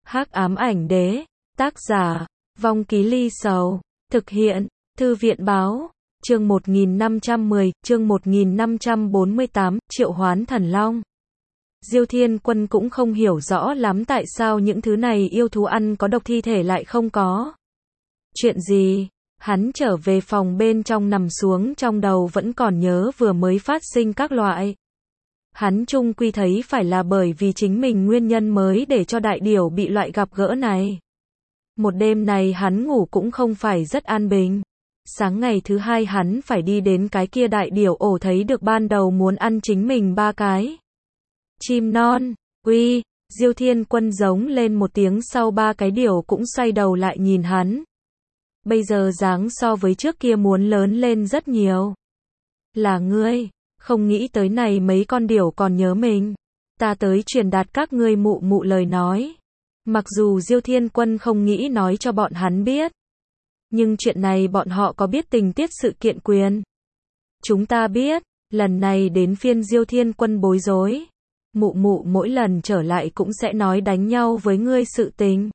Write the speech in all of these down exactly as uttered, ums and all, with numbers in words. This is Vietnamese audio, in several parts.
Hắc ám ảnh đế, tác giả, Vong Ký Ly Sầu, thực hiện, Thư viện báo, chương một nghìn năm trăm mười, chương một nghìn năm trăm bốn mươi tám, triệu hoán thần long. Diêu Thiên Quân cũng không hiểu rõ lắm tại sao những thứ này yêu thú ăn có độc thi thể lại không có. Chuyện gì? Hắn trở về phòng bên trong nằm xuống, trong đầu vẫn còn nhớ vừa mới phát sinh các loại. Hắn chung quy thấy phải là bởi vì chính mình nguyên nhân mới để cho đại điểu bị loại gặp gỡ này. Một đêm này hắn ngủ cũng không phải rất an bình. Sáng ngày thứ hai hắn phải đi đến cái kia đại điểu ổ, thấy được ban đầu muốn ăn chính mình ba cái chim non. Uy, Diêu Thiên Quân giống lên một tiếng, sau ba cái điểu cũng xoay đầu lại nhìn hắn. Bây giờ dáng so với trước kia muốn lớn lên rất nhiều. Là ngươi, không nghĩ tới này mấy con điểu còn nhớ mình. Ta tới truyền đạt các ngươi mụ mụ lời nói. Mặc dù Diêu Thiên Quân không nghĩ nói cho bọn hắn biết, nhưng chuyện này bọn họ có biết tình tiết sự kiện quyền. Chúng ta biết, lần này đến phiên Diêu Thiên Quân bối rối. Mụ mụ mỗi lần trở lại cũng sẽ nói đánh nhau với ngươi sự tình.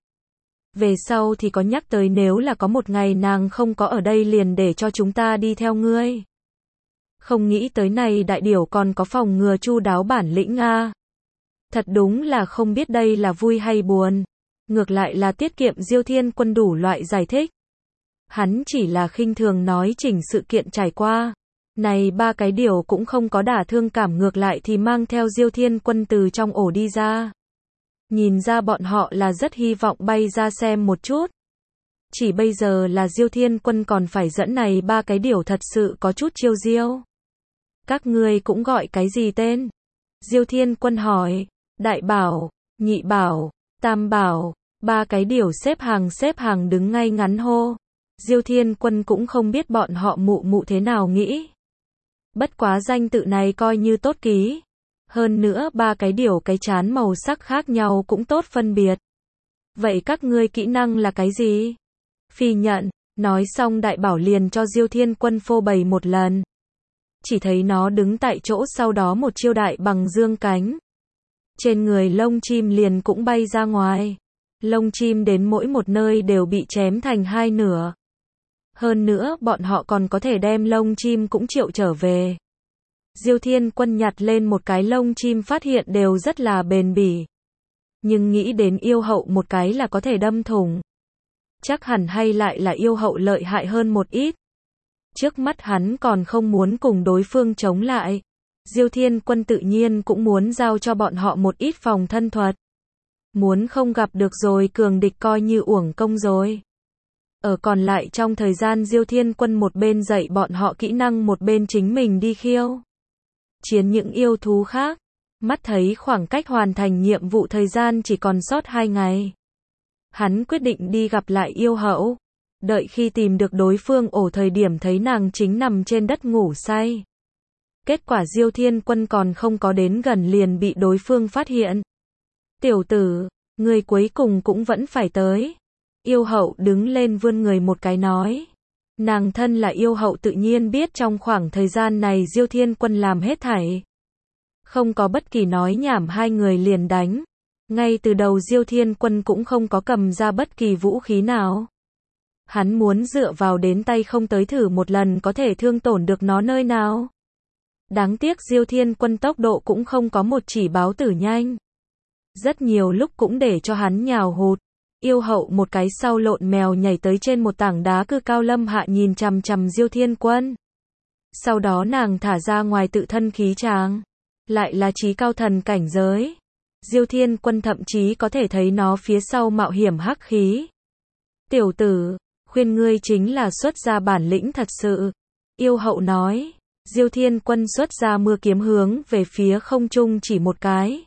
Về sau thì có nhắc tới nếu là có một ngày nàng không có ở đây liền để cho chúng ta đi theo ngươi. Không nghĩ tới này đại điểu còn có phòng ngừa chu đáo bản lĩnh a. Thật đúng là không biết đây là vui hay buồn. Ngược lại là tiết kiệm Diêu Thiên Quân đủ loại giải thích. Hắn chỉ là khinh thường nói chỉnh sự kiện trải qua. Này ba cái điểu cũng không có đả thương cảm, ngược lại thì mang theo Diêu Thiên Quân từ trong ổ đi ra. Nhìn ra bọn họ là rất hy vọng bay ra xem một chút. Chỉ bây giờ là Diêu Thiên Quân còn phải dẫn này ba cái điểu thật sự có chút chiêu diêu. Các ngươi cũng gọi cái gì tên? Diêu Thiên Quân hỏi. Đại bảo, nhị bảo, tam bảo. Ba cái điểu xếp hàng xếp hàng đứng ngay ngắn hô. Diêu Thiên Quân cũng không biết bọn họ mụ mụ thế nào nghĩ. Bất quá danh tự này coi như tốt ký. Hơn nữa ba cái điểu cái trán màu sắc khác nhau cũng tốt phân biệt. Vậy các ngươi kỹ năng là cái gì? Phi nhận. Nói xong đại bảo liền cho Diêu Thiên Quân phô bày một lần. Chỉ thấy nó đứng tại chỗ, sau đó một chiêu đại bằng dương cánh. Trên người lông chim liền cũng bay ra ngoài. Lông chim đến mỗi một nơi đều bị chém thành hai nửa. Hơn nữa bọn họ còn có thể đem lông chim cũng triệu trở về. Diêu Thiên Quân nhặt lên một cái lông chim phát hiện đều rất là bền bỉ. Nhưng nghĩ đến yêu hậu một cái là có thể đâm thủng. Chắc hẳn hay lại là yêu hậu lợi hại hơn một ít. Trước mắt hắn còn không muốn cùng đối phương chống lại. Diêu Thiên Quân tự nhiên cũng muốn giao cho bọn họ một ít phòng thân thuật. Muốn không gặp được rồi cường địch coi như uổng công rồi. Ở còn lại trong thời gian Diêu Thiên Quân một bên dạy bọn họ kỹ năng một bên chính mình đi khiêu chiến những yêu thú khác. Mắt thấy khoảng cách hoàn thành nhiệm vụ thời gian chỉ còn sót hai ngày. Hắn quyết định đi gặp lại yêu hậu. Đợi khi tìm được đối phương ổ thời điểm thấy nàng chính nằm trên đất ngủ say. Kết quả Diêu Thiên Quân còn không có đến gần liền bị đối phương phát hiện. Tiểu tử, người cuối cùng cũng vẫn phải tới. Yêu hậu đứng lên vươn người một cái nói. Nàng thân là yêu hậu tự nhiên biết trong khoảng thời gian này Diêu Thiên Quân làm hết thảy. Không có bất kỳ nói nhảm, hai người liền đánh. Ngay từ đầu Diêu Thiên Quân cũng không có cầm ra bất kỳ vũ khí nào. Hắn muốn dựa vào đến tay không tới thử một lần có thể thương tổn được nó nơi nào. Đáng tiếc Diêu Thiên Quân tốc độ cũng không có một chỉ báo tử nhanh. Rất nhiều lúc cũng để cho hắn nhào hụt. Yêu hậu một cái sau lộn mèo nhảy tới trên một tảng đá cư cao lâm hạ nhìn chằm chằm Diêu Thiên Quân. Sau đó nàng thả ra ngoài tự thân khí tràng. Lại là chí cao thần cảnh giới. Diêu Thiên Quân thậm chí có thể thấy nó phía sau mạo hiểm hắc khí. Tiểu tử, khuyên ngươi chính là xuất ra bản lĩnh thật sự. Yêu hậu nói. Diêu Thiên Quân xuất ra mưa kiếm hướng về phía không trung chỉ một cái.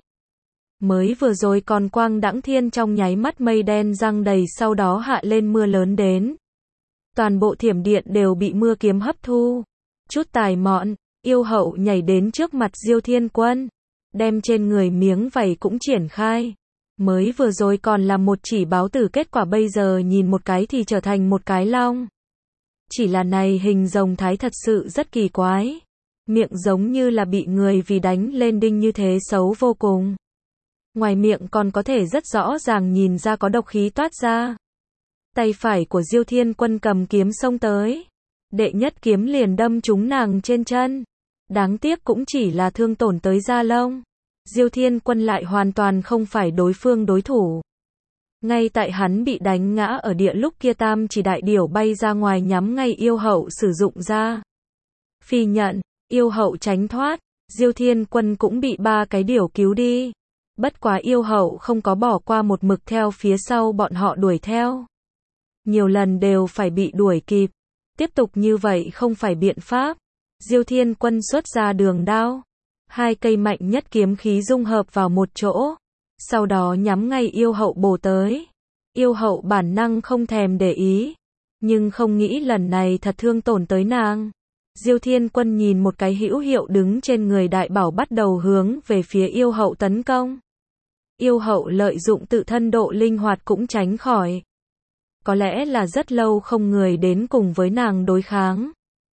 Mới vừa rồi còn quang đãng thiên trong nháy mắt mây đen giăng đầy, sau đó hạ lên mưa lớn đến. Toàn bộ thiểm điện đều bị mưa kiếm hấp thu. Chút tài mọn, yêu hậu nhảy đến trước mặt Diêu Thiên Quân. Đem trên người miếng vảy cũng triển khai. Mới vừa rồi còn là một chỉ báo tử, kết quả bây giờ nhìn một cái thì trở thành một cái long. Chỉ là này hình rồng thái thật sự rất kỳ quái. Miệng giống như là bị người vì đánh lên đinh như thế, xấu vô cùng. ngoài miệng còn có thể rất rõ ràng nhìn ra có độc khí toát ra. Tay phải của Diêu Thiên Quân cầm kiếm xông tới. Đệ nhất kiếm liền đâm trúng nàng trên chân. Đáng tiếc cũng chỉ là thương tổn tới da lông. Diêu Thiên Quân lại hoàn toàn không phải đối phương đối thủ. Ngay tại hắn bị đánh ngã ở địa lúc kia tam chỉ đại điểu bay ra ngoài nhắm ngay yêu hậu sử dụng ra. Phi nhận, yêu hậu tránh thoát, Diêu Thiên Quân cũng bị ba cái điểu cứu đi. Bất quá yêu hậu không có bỏ qua một mực theo phía sau bọn họ đuổi theo. Nhiều lần đều phải bị đuổi kịp. Tiếp tục như vậy không phải biện pháp. Diêu Thiên Quân xuất ra đường đao. Hai cây mạnh nhất kiếm khí dung hợp vào một chỗ. Sau đó nhắm ngay yêu hậu bổ tới. Yêu hậu bản năng không thèm để ý. Nhưng không nghĩ lần này thật thương tổn tới nàng. Diêu Thiên Quân nhìn một cái hữu hiệu đứng trên người đại bảo bắt đầu hướng về phía yêu hậu tấn công. Yêu hậu lợi dụng tự thân độ linh hoạt cũng tránh khỏi. Có lẽ là rất lâu không người đến cùng với nàng đối kháng.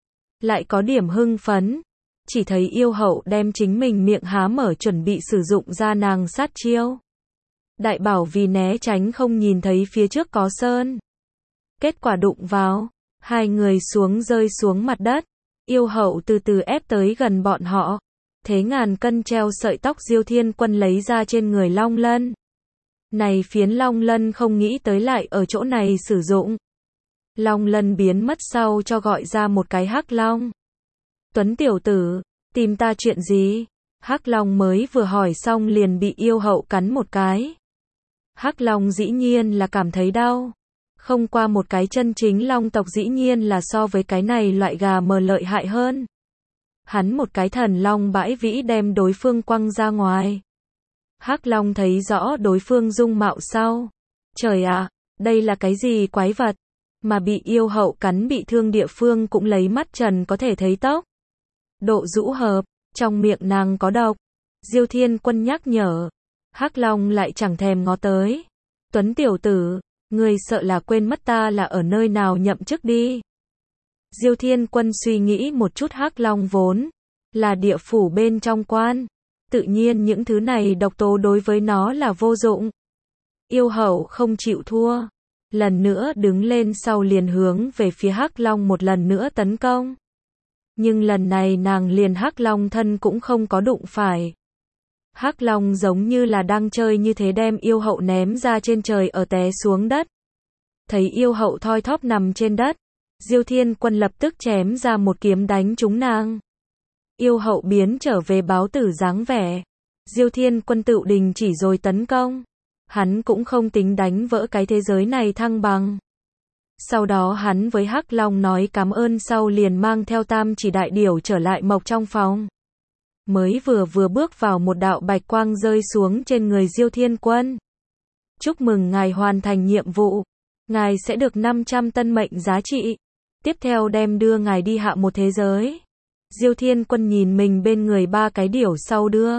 Lại có điểm hưng phấn. Chỉ thấy yêu hậu đem chính mình miệng há mở chuẩn bị sử dụng ra nàng sát chiêu. Đại bảo vì né tránh không nhìn thấy phía trước có sơn. Kết quả đụng vào. Hai người xuống rơi xuống mặt đất. Yêu hậu từ từ ép tới gần bọn họ. Thế ngàn cân treo sợi tóc Diêu Thiên Quân lấy ra trên người long lân. Này phiến long lân không nghĩ tới lại ở chỗ này sử dụng. Long lân biến mất sau cho gọi ra một cái hắc long. Tuấn tiểu tử, tìm ta chuyện gì? Hắc long mới vừa hỏi xong liền bị yêu hậu cắn một cái. Hắc long dĩ nhiên là cảm thấy đau. Không qua một cái chân chính long tộc dĩ nhiên là so với cái này loại gà mờ lợi hại hơn. Hắn một cái thần long bãi vĩ đem đối phương quăng ra ngoài. Hắc long thấy rõ đối phương dung mạo sau. Trời ạ, đây là cái gì quái vật? Mà bị yêu hậu cắn bị thương địa phương cũng lấy mắt trần có thể thấy tóc. Độ rũ hợp, trong miệng nàng có độc. Diêu Thiên Quân nhắc nhở. Hắc long lại chẳng thèm ngó tới. Tuấn tiểu tử, ngươi sợ là quên mất ta là ở nơi nào nhậm chức đi. Diêu Thiên Quân suy nghĩ một chút Hắc long vốn là địa phủ bên trong quan. Tự nhiên những thứ này độc tố đối với nó là vô dụng. Yêu hậu không chịu thua. Lần nữa đứng lên sau liền hướng về phía Hắc long một lần nữa tấn công. Nhưng lần này nàng liền Hắc long thân cũng không có đụng phải. Hắc long giống như là đang chơi như thế đem yêu hậu ném ra trên trời ở té xuống đất. Thấy yêu hậu thoi thóp nằm trên đất. Diêu Thiên Quân lập tức chém ra một kiếm đánh trúng nàng. Yêu hậu biến trở về báo tử dáng vẻ. Diêu Thiên Quân tự đình chỉ rồi tấn công. Hắn cũng không tính đánh vỡ cái thế giới này thăng bằng. Sau đó hắn với Hắc long nói cảm ơn sau liền mang theo tam chỉ đại điểu trở lại mộc trong phòng. Mới vừa vừa bước vào một đạo bạch quang rơi xuống trên người Diêu Thiên Quân. Chúc mừng ngài hoàn thành nhiệm vụ. Ngài sẽ được năm trăm tân mệnh giá trị. Tiếp theo đem đưa ngài đi hạ một thế giới. Diêu Thiên Quân nhìn mình bên người ba cái điểu sau đưa.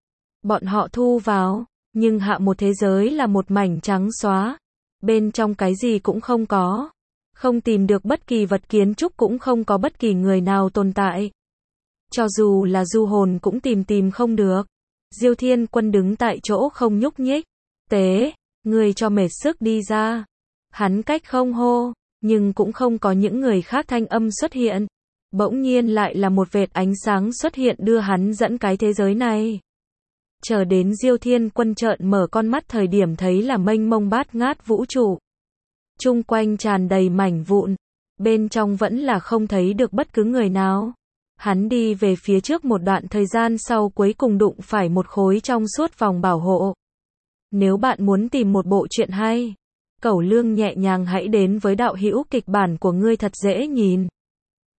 Bọn họ thu vào, nhưng hạ một thế giới là một mảnh trắng xóa. Bên trong cái gì cũng không có. Không tìm được bất kỳ vật kiến trúc cũng không có bất kỳ người nào tồn tại. Cho dù là du hồn cũng tìm tìm không được. Diêu Thiên Quân đứng tại chỗ không nhúc nhích. Tế, người cho mệt sức đi ra. Hắn cách không hô, nhưng cũng không có những người khác thanh âm xuất hiện. Bỗng nhiên lại là một vệt ánh sáng xuất hiện đưa hắn dẫn cái thế giới này. Chờ đến Diêu Thiên Quân trợn mở con mắt thời điểm thấy là mênh mông bát ngát vũ trụ. Chung quanh tràn đầy mảnh vụn. Bên trong vẫn là không thấy được bất cứ người nào. Hắn đi về phía trước một đoạn thời gian sau cuối cùng đụng phải một khối trong suốt vòng bảo hộ. Nếu bạn muốn tìm một bộ truyện hay, Cẩu Lương nhẹ nhàng hãy đến với đạo hữu kịch bản của ngươi thật dễ nhìn.